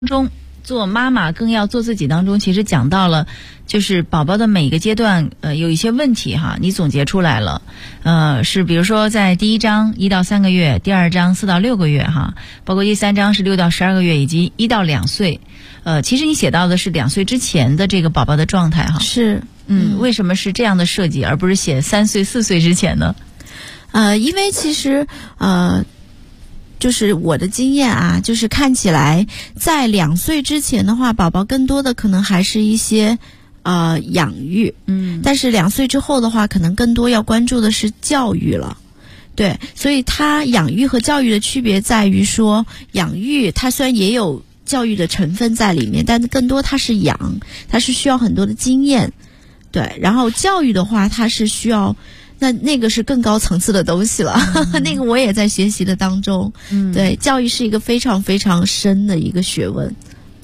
中做妈妈更要做自己当中，其实讲到了就是宝宝的每个阶段有一些问题哈，你总结出来了。是比如说在第一章1到3个月，第二章4到6个月哈，包括第三章是6到12个月，以及1到2岁。其实你写到的是2岁之前的这个宝宝的状态哈。 是。 为什么是这样的设计，而不是写3岁4岁之前呢？ 因为其实就是我的经验啊，就是看起来在2岁之前的话，宝宝更多的可能还是一些养育，但是2岁之后的话，可能更多要关注的是教育了。对，所以它养育和教育的区别在于说，养育它虽然也有教育的成分在里面，但更多它是养，它是需要很多的经验。对，然后教育的话，它是需要那个是更高层次的东西了，那个我也在学习的当中。对，教育是一个非常非常深的一个学问。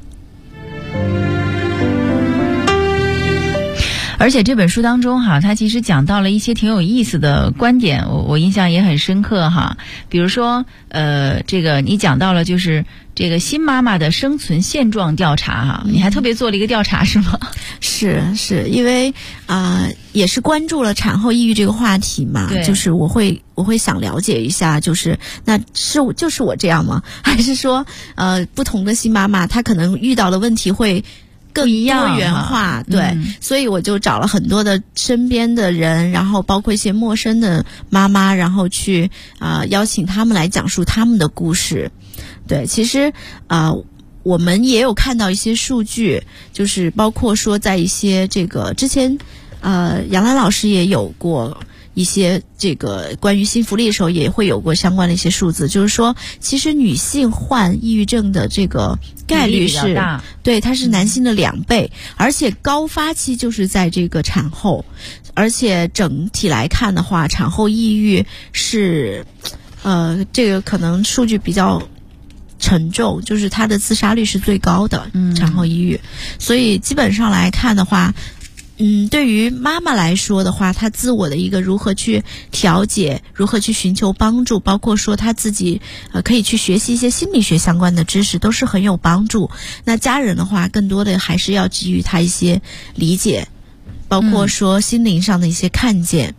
而且这本书当中哈，它其实讲到了一些挺有意思的观点，我印象也很深刻哈。比如说这个你讲到了就是这个新妈妈的生存现状调查哈，你还特别做了一个调查是吗？ 是因为也是关注了产后抑郁这个话题嘛，就是我会想了解一下，就是就是我这样吗？还是说不同的新妈妈她可能遇到的问题会更多元化？对，所以我就找了很多的身边的人，然后包括一些陌生的妈妈，然后去邀请他们来讲述他们的故事。对，其实我们也有看到一些数据，就是包括说在一些这个之前杨澜老师也有过一些这个关于新福利的时候也会有过相关的一些数字，就是说其实女性患抑郁症的这个概率是对，它是男性的2倍，而且高发期就是在这个产后，而且整体来看的话，产后抑郁是这个可能数据比较沉重，就是它的自杀率是最高的，产后抑郁。所以基本上来看的话，对于妈妈来说的话，她自我的一个如何去调节，如何去寻求帮助，包括说她自己可以去学习一些心理学相关的知识，都是很有帮助。那家人的话，更多的还是要给予她一些理解，包括说心灵上的一些看见。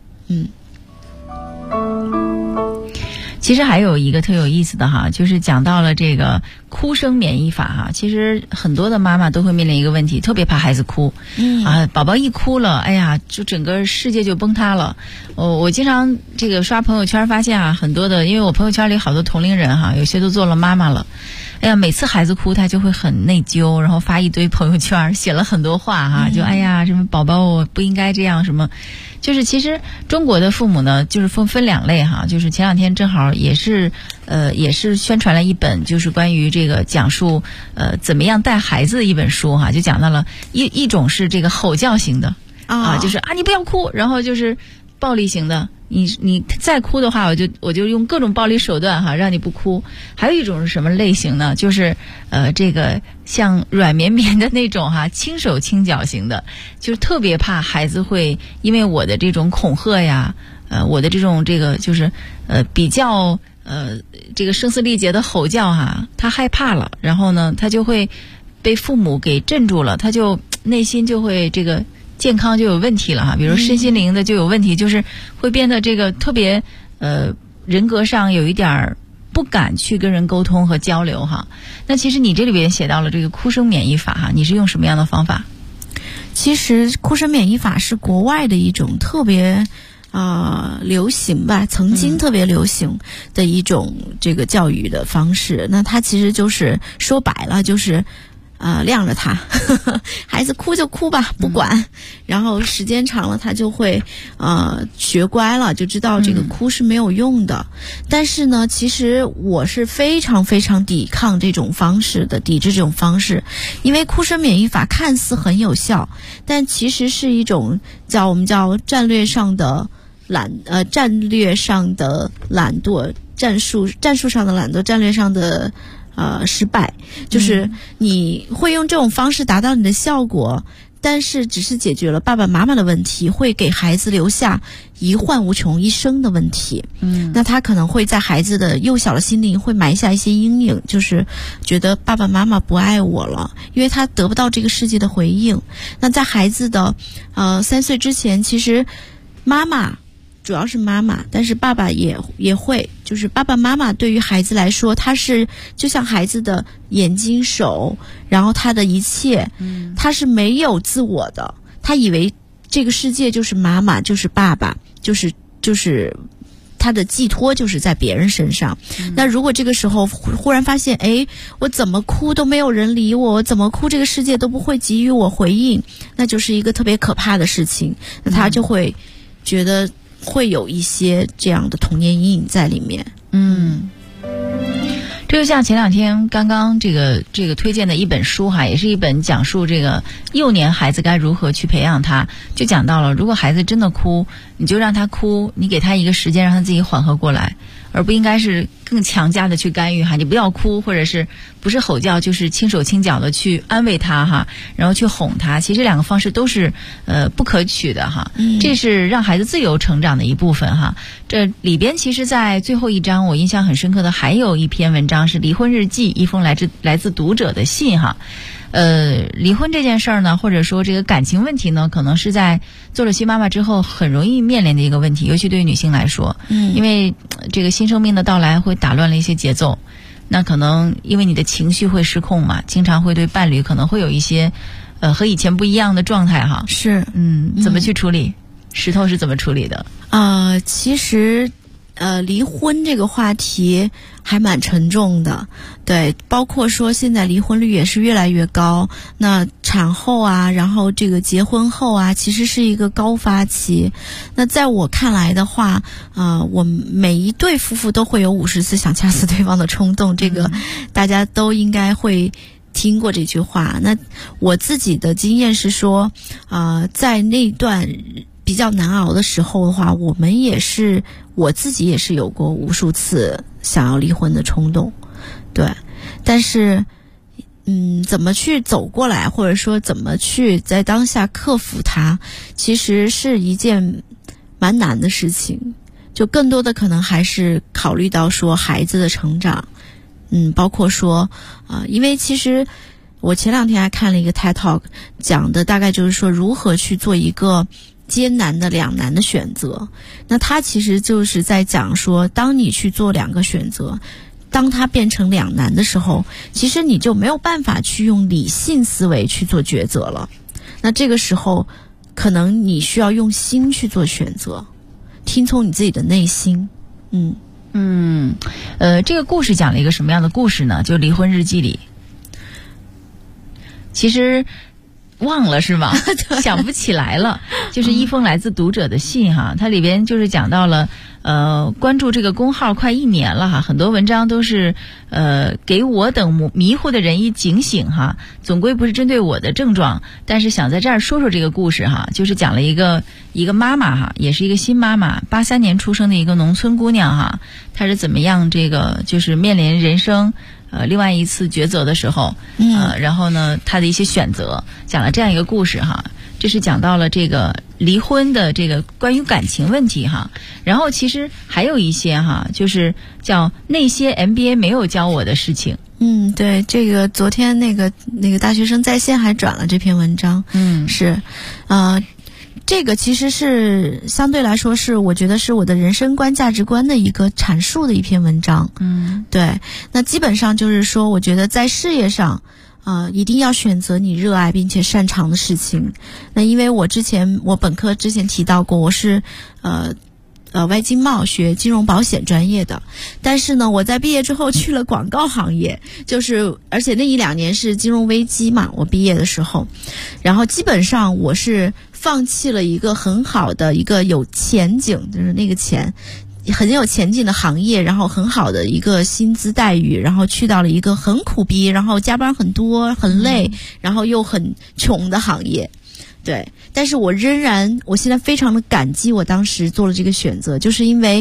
其实还有一个特有意思的哈，就是讲到了这个哭声免疫法哈。其实很多的妈妈都会面临一个问题，特别怕孩子哭，宝宝一哭了，哎呀，就整个世界就崩塌了。我经常这个刷朋友圈发现很多的，因为我朋友圈里好多同龄人哈，有些都做了妈妈了。哎呀，每次孩子哭，他就会很内疚，然后发一堆朋友圈，写了很多话哈，就哎呀，什么宝宝我不应该这样什么。就是其实中国的父母呢，就是分2类哈，就是前2天正好也是宣传了一本就是关于这个讲述怎么样带孩子的一本书哈，就讲到了一种是这个吼叫型的就是你不要哭，然后就是暴力型的，你再哭的话，我就用各种暴力手段哈，让你不哭。还有一种是什么类型呢？就是这个像软绵绵的那种哈，轻手轻脚型的，就是特别怕孩子会因为我的这种恐吓呀，我的这种这个就是比较这个声嘶力竭的吼叫哈，他害怕了，然后呢，他就会被父母给镇住了，他就内心就会这个健康就有问题了哈，比如身心灵的就有问题，就是会变得这个特别人格上有一点不敢去跟人沟通和交流哈。那其实你这里边写到了这个哭声免疫法哈，你是用什么样的方法？ 其实哭声免疫法是国外的一种特别流行吧，曾经特别流行的一种这个教育的方式。那它其实就是说白了就是晾着他孩子哭就哭吧，不管，然后时间长了他就会学乖了，就知道这个哭是没有用的。但是呢，其实我是非常非常抵抗这种方式的，抵制这种方式，因为哭声免疫法看似很有效，但其实是一种我们叫战略上的懒惰，战术上的懒惰，战略上的失败，就是你会用这种方式达到你的效果， 但是只是解决了爸爸妈妈的问题，会给孩子留下遗患无穷一生的问题。那他可能会在孩子的幼小的心灵会埋下一些阴影，就是觉得爸爸妈妈不爱我了，因为他得不到这个世界的回应。那在孩子的3岁之前，其实妈妈主要是妈妈，但是爸爸也会，就是爸爸妈妈对于孩子来说，他是就像孩子的眼睛、手，然后他的一切，他是没有自我的，他以为这个世界就是妈妈，就是爸爸，就是他的寄托就是在别人身上。那如果这个时候忽然发现，我怎么哭都没有人理我，我怎么哭这个世界都不会给予我回应，那就是一个特别可怕的事情。那他就会觉得会有一些这样的童年阴影在里面。 这就像前2天刚刚这个推荐的一本书哈，也是一本讲述这个幼年孩子该如何去培养他，就讲到了，如果孩子真的哭，你就让他哭，你给他一个时间让他自己缓和过来，而不应该是更强加的去干预哈，你不要哭，或者是不是吼叫就是轻手轻脚的去安慰他哈，然后去哄他，其实2个方式都是不可取的哈。这是让孩子自由成长的一部分哈。这里边其实在最后一章我印象很深刻的还有一篇文章是离婚日记，一封来自读者的信哈。离婚这件事儿呢，或者说这个感情问题呢，可能是在做了新妈妈之后很容易面临的一个问题，尤其对于女性来说，因为这个新生命的到来会打乱了一些节奏，那可能因为你的情绪会失控嘛，经常会对伴侣可能会有一些和以前不一样的状态哈。 是， 怎么去处理？石头是怎么处理的？ 其实离婚这个话题还蛮沉重的，对，包括说现在离婚率也是越来越高，那产后啊，然后这个结婚后啊，其实是一个高发期。那在我看来的话，我每一对夫妇都会有50次想掐死对方的冲动，这个大家都应该会听过这句话。那我自己的经验是说，在那段比较难熬的时候的话，我自己也是有过无数次想要离婚的冲动，对。但是怎么去走过来，或者说怎么去在当下克服它，其实是一件蛮难的事情。就更多的可能还是考虑到说孩子的成长，包括说因为其实我前2天还看了一个 TED Talk， 讲的大概就是说如何去做一个艰难的2难的选择。那他其实就是在讲说，当你去做2个选择，当它变成2难的时候，其实你就没有办法去用理性思维去做抉择了。那这个时候可能你需要用心去做选择，听从你自己的内心。 这个故事讲了一个什么样的故事呢？就离婚日记里，其实忘了是吗？想不起来了。就是一封来自读者的信哈，它里边就是讲到了关注这个公号快1年了哈，很多文章都是给我等迷糊的人一警醒哈，总归不是针对我的症状，但是想在这儿说说这个故事哈，就是讲了一个妈妈哈，也是一个新妈妈，83年出生的一个农村姑娘哈，她是怎么样这个就是面临人生另外一次抉择的时候，然后呢，他的一些选择，讲了这样一个故事哈。这是讲到了这个离婚的这个关于感情问题哈。然后其实还有一些哈，就是叫那些 MBA 没有教我的事情。 对，这个昨天那个大学生在线还转了这篇文章。是，这个其实是相对来说是我觉得是我的人生观价值观的一个阐述的一篇文章。对，那基本上就是说，我觉得在事业上一定要选择你热爱并且擅长的事情。那因为我本科之前提到过，我是外经贸学金融保险专业的，但是呢，我在毕业之后去了广告行业，而且那1-2年是金融危机嘛，我毕业的时候，然后基本上我是放弃了一个很好的一个有前景，就是那个很有前景的行业，然后很好的一个薪资待遇，然后去到了一个很苦逼，然后加班很多很累，然后又很穷的行业。对，但是我现在非常的感激我当时做了这个选择，就是因为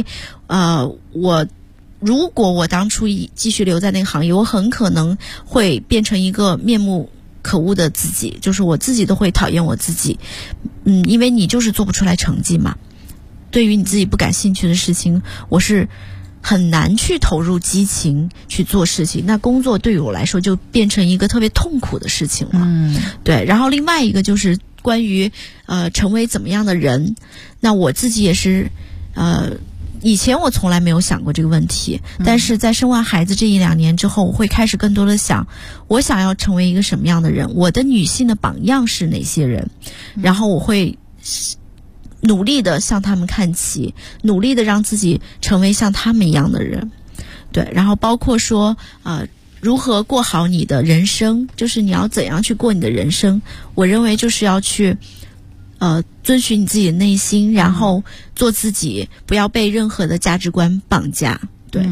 如果我当初继续留在那个行业，我很可能会变成一个面目可恶的自己，就是我自己都会讨厌我自己。因为你就是做不出来成绩嘛。对于你自己不感兴趣的事情，我是很难去投入激情去做事情，那工作对于我来说就变成一个特别痛苦的事情了。对。然后另外一个就是关于成为怎么样的人，那我自己也是以前我从来没有想过这个问题，但是在生完孩子这1-2年之后，我会开始更多的想，我想要成为一个什么样的人，我的女性的榜样是哪些人，然后我会努力的向他们看齐，努力的让自己成为像他们一样的人。对。然后包括说如何过好你的人生，就是你要怎样去过你的人生，我认为就是要去遵循你自己的内心，然后做自己，不要被任何的价值观绑架。对。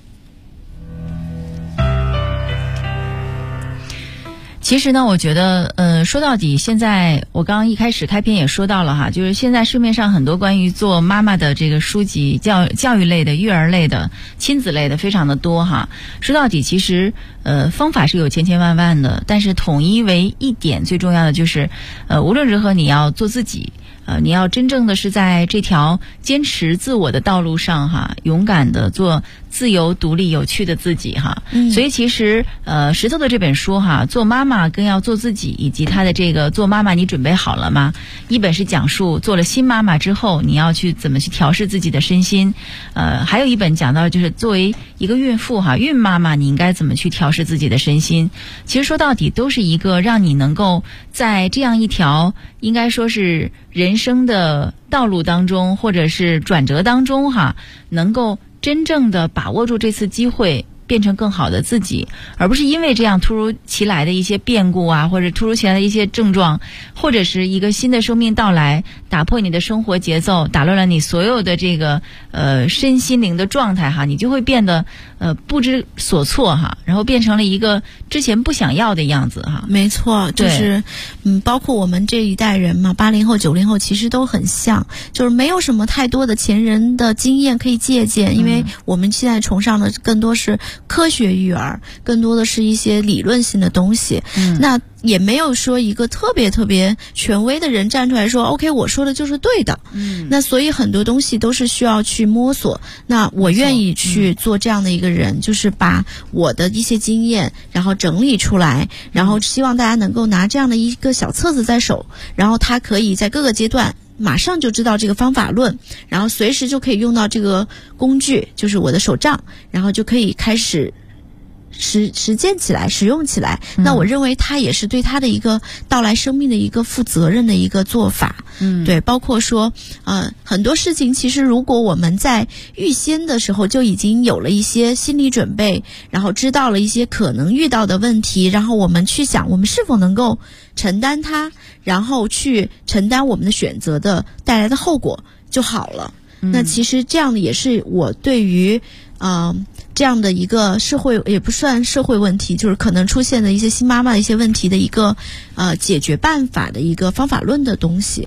其实呢，我觉得说到底，现在我刚刚一开始开篇也说到了哈，就是现在市面上很多关于做妈妈的这个书籍，教育类的、育儿类的、亲子类的非常的多哈。说到底，其实方法是有千千万万的，但是统一为一点，最重要的就是无论如何你要做自己。你要真正的是在这条坚持自我的道路上哈，勇敢的做自由、独立、有趣的自己哈。所以其实石头的这本书哈，做妈妈更要做自己，以及他的这个做妈妈你准备好了吗？一本是讲述做了新妈妈之后你要去怎么去调试自己的身心，还有一本讲到就是作为一个孕妇哈，孕妈妈你应该怎么去调试自己的身心。其实说到底都是一个让你能够在这样一条应该说是人生的道路当中，或者是转折当中哈，能够真正的把握住这次机会，变成更好的自己，而不是因为这样突如其来的一些变故啊，或者突如其来的一些症状，或者是一个新的生命到来，打破你的生活节奏，打乱了你所有的这个身心灵的状态哈，你就会变得不知所措哈，然后变成了一个之前不想要的样子哈。 没错，就是包括我们这一代人嘛，80后、90后其实都很像，就是没有什么太多的前人的经验可以借鉴，因为我们现在崇尚的更多是科学育儿，更多的是一些理论性的东西。那也没有说一个特别特别权威的人站出来说 OK 我说的就是对的。那所以很多东西都是需要去摸索，那我愿意去做这样的一个人，就是把我的一些经验然后整理出来，然后希望大家能够拿这样的一个小册子在手，然后他可以在各个阶段马上就知道这个方法论，然后随时就可以用到这个工具，就是我的手账，然后就可以开始实践起来，使用起来。那我认为他也是对他的一个到来生命的一个负责任的一个做法。对，包括说很多事情其实如果我们在预先的时候就已经有了一些心理准备，然后知道了一些可能遇到的问题，然后我们去想我们是否能够承担它，然后去承担我们的选择的带来的后果就好了。那其实这样的也是我对于这样的一个社会，也不算社会问题，就是可能出现的一些新妈妈的一些问题的一个解决办法的一个方法论的东西。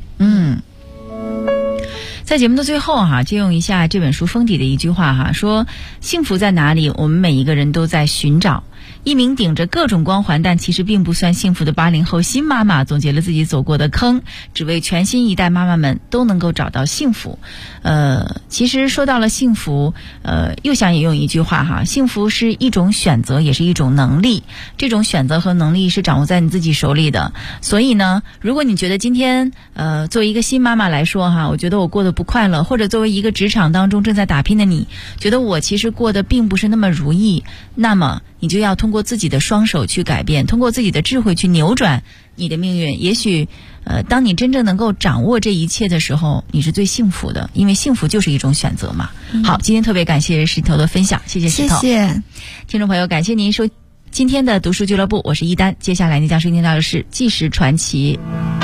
在节目的最后哈，借用一下这本书封底的一句话哈，说幸福在哪里，我们每一个人都在寻找。一名顶着各种光环但其实并不算幸福的80后新妈妈总结了自己走过的坑，只为全新一代妈妈们都能够找到幸福。其实说到了幸福，又想引用一句话哈，幸福是一种选择，也是一种能力，这种选择和能力是掌握在你自己手里的。所以呢，如果你觉得今天作为一个新妈妈来说哈，我觉得我过得不快乐，或者作为一个职场当中正在打拼的你，觉得我其实过得并不是那么如意，那么你就要通过自己的双手去改变，通过自己的智慧去扭转你的命运。也许当你真正能够掌握这一切的时候，你是最幸福的，因为幸福就是一种选择嘛。好，今天特别感谢石头的分享，谢谢石头。 谢谢听众朋友，感谢您收今天的读书俱乐部，我是一丹。接下来您将收听到的是纪实传奇。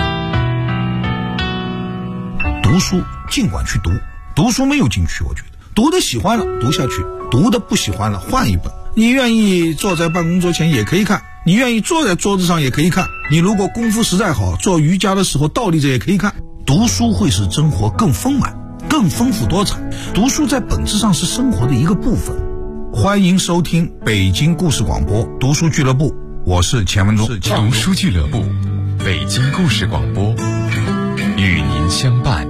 读书尽管去读，读书没有禁区，我觉得读的喜欢了读下去，读的不喜欢了换一本。你愿意坐在办公桌前也可以看，你愿意坐在桌子上也可以看，你如果功夫实在好，做瑜伽的时候倒立着也可以看。读书会使生活更丰满，更丰富多彩。读书在本质上是生活的一个部分。欢迎收听北京故事广播读书俱乐部， 我是钱文忠。 读书俱乐部，北京故事广播，与您相伴。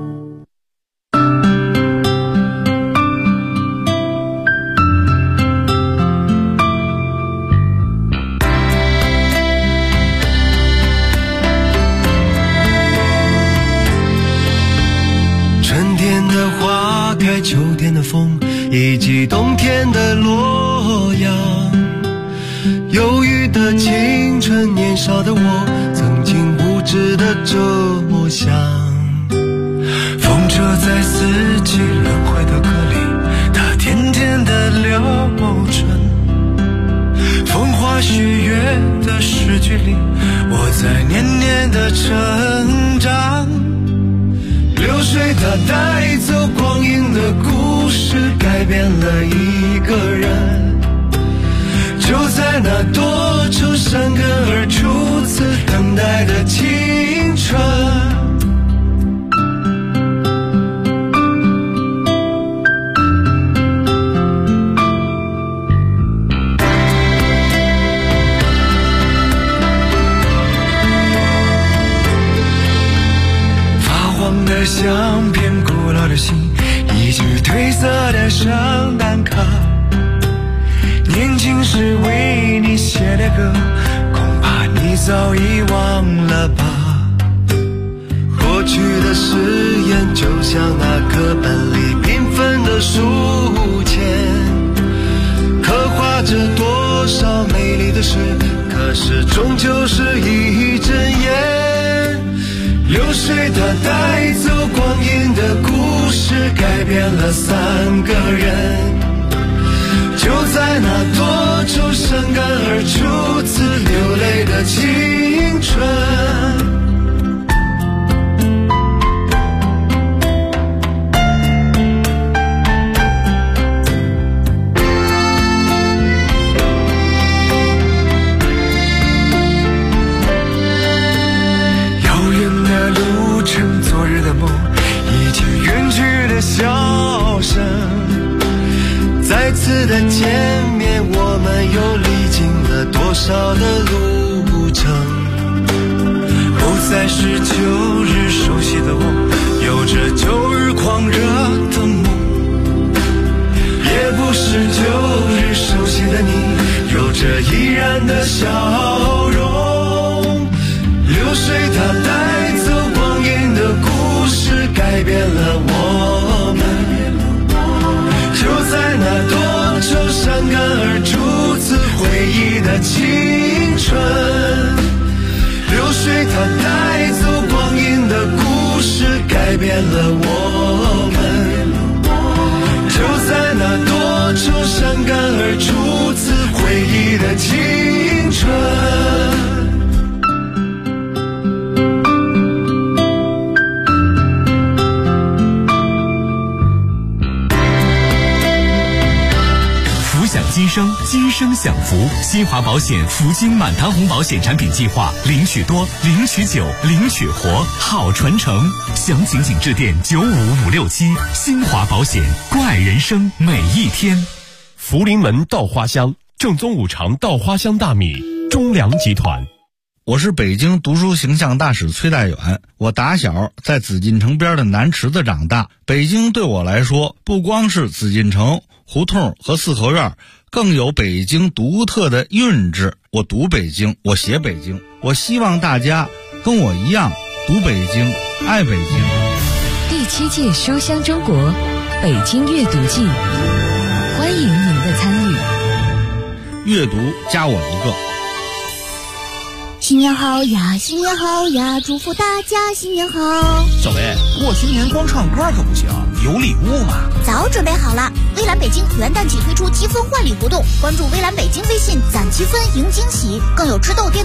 春天的花开，秋天的风，以及冬天的洛阳。忧郁的青春，年少的我，曾经无知的这么想。风车在四季轮回的歌里，它甜甜的撩春。风花雪月的诗句里，我在年年的成长。流水它带走光阴的故事，改变了一个人。就在那多愁善感而初次等待的青春。发黄的相片，古老的信，一句褪色的圣诞卡。年轻时为你写的歌，恐怕你早已忘了吧。过去的誓言就像那课本里缤纷的书签，刻画着多少美丽的事，可是终究是一阵烟。流水它带走光阴的故事，改变了三个人。就在那多愁善感而初次流泪的青春。遥远的路程，昨日的梦，已经远去的笑声。再次的见面，我们又历经了多少的路程。不再是旧日熟悉的我，有着旧日狂热的梦，也不是旧日熟悉的你，有着依然的笑容。流水它带走光阴的故事，改变了我们。就在那多愁善感而初次回忆的青春。流水它带走光阴的故事，改变了我们。就在那多愁善感而初次回忆的青春。 今生，今生享福。新华保险福金满堂红保险产品计划，领取多，领取久，领取活，好传承。详情请致电95567。新华保险，关爱人生每一天。 福临门稻花香，正宗五常稻花香大米，中粮集团。 我是北京读书形象大使崔大远，我打小在紫禁城边的南池子长大。北京对我来说，不光是紫禁城、胡同和四合院，更有北京独特的韵致。我读北京，我写北京，我希望大家跟我一样读北京，爱北京。 第7届书香中国北京阅读季，欢迎您的参与。 阅读加我一个。 新年好呀，新年好呀，祝福大家新年好。 小薇，过新年光唱歌可不行，有礼物吗？ 早准备好了，微蓝北京元旦起推出积分换礼活动，关注微蓝北京微信攒积分赢惊喜，更有吃豆颠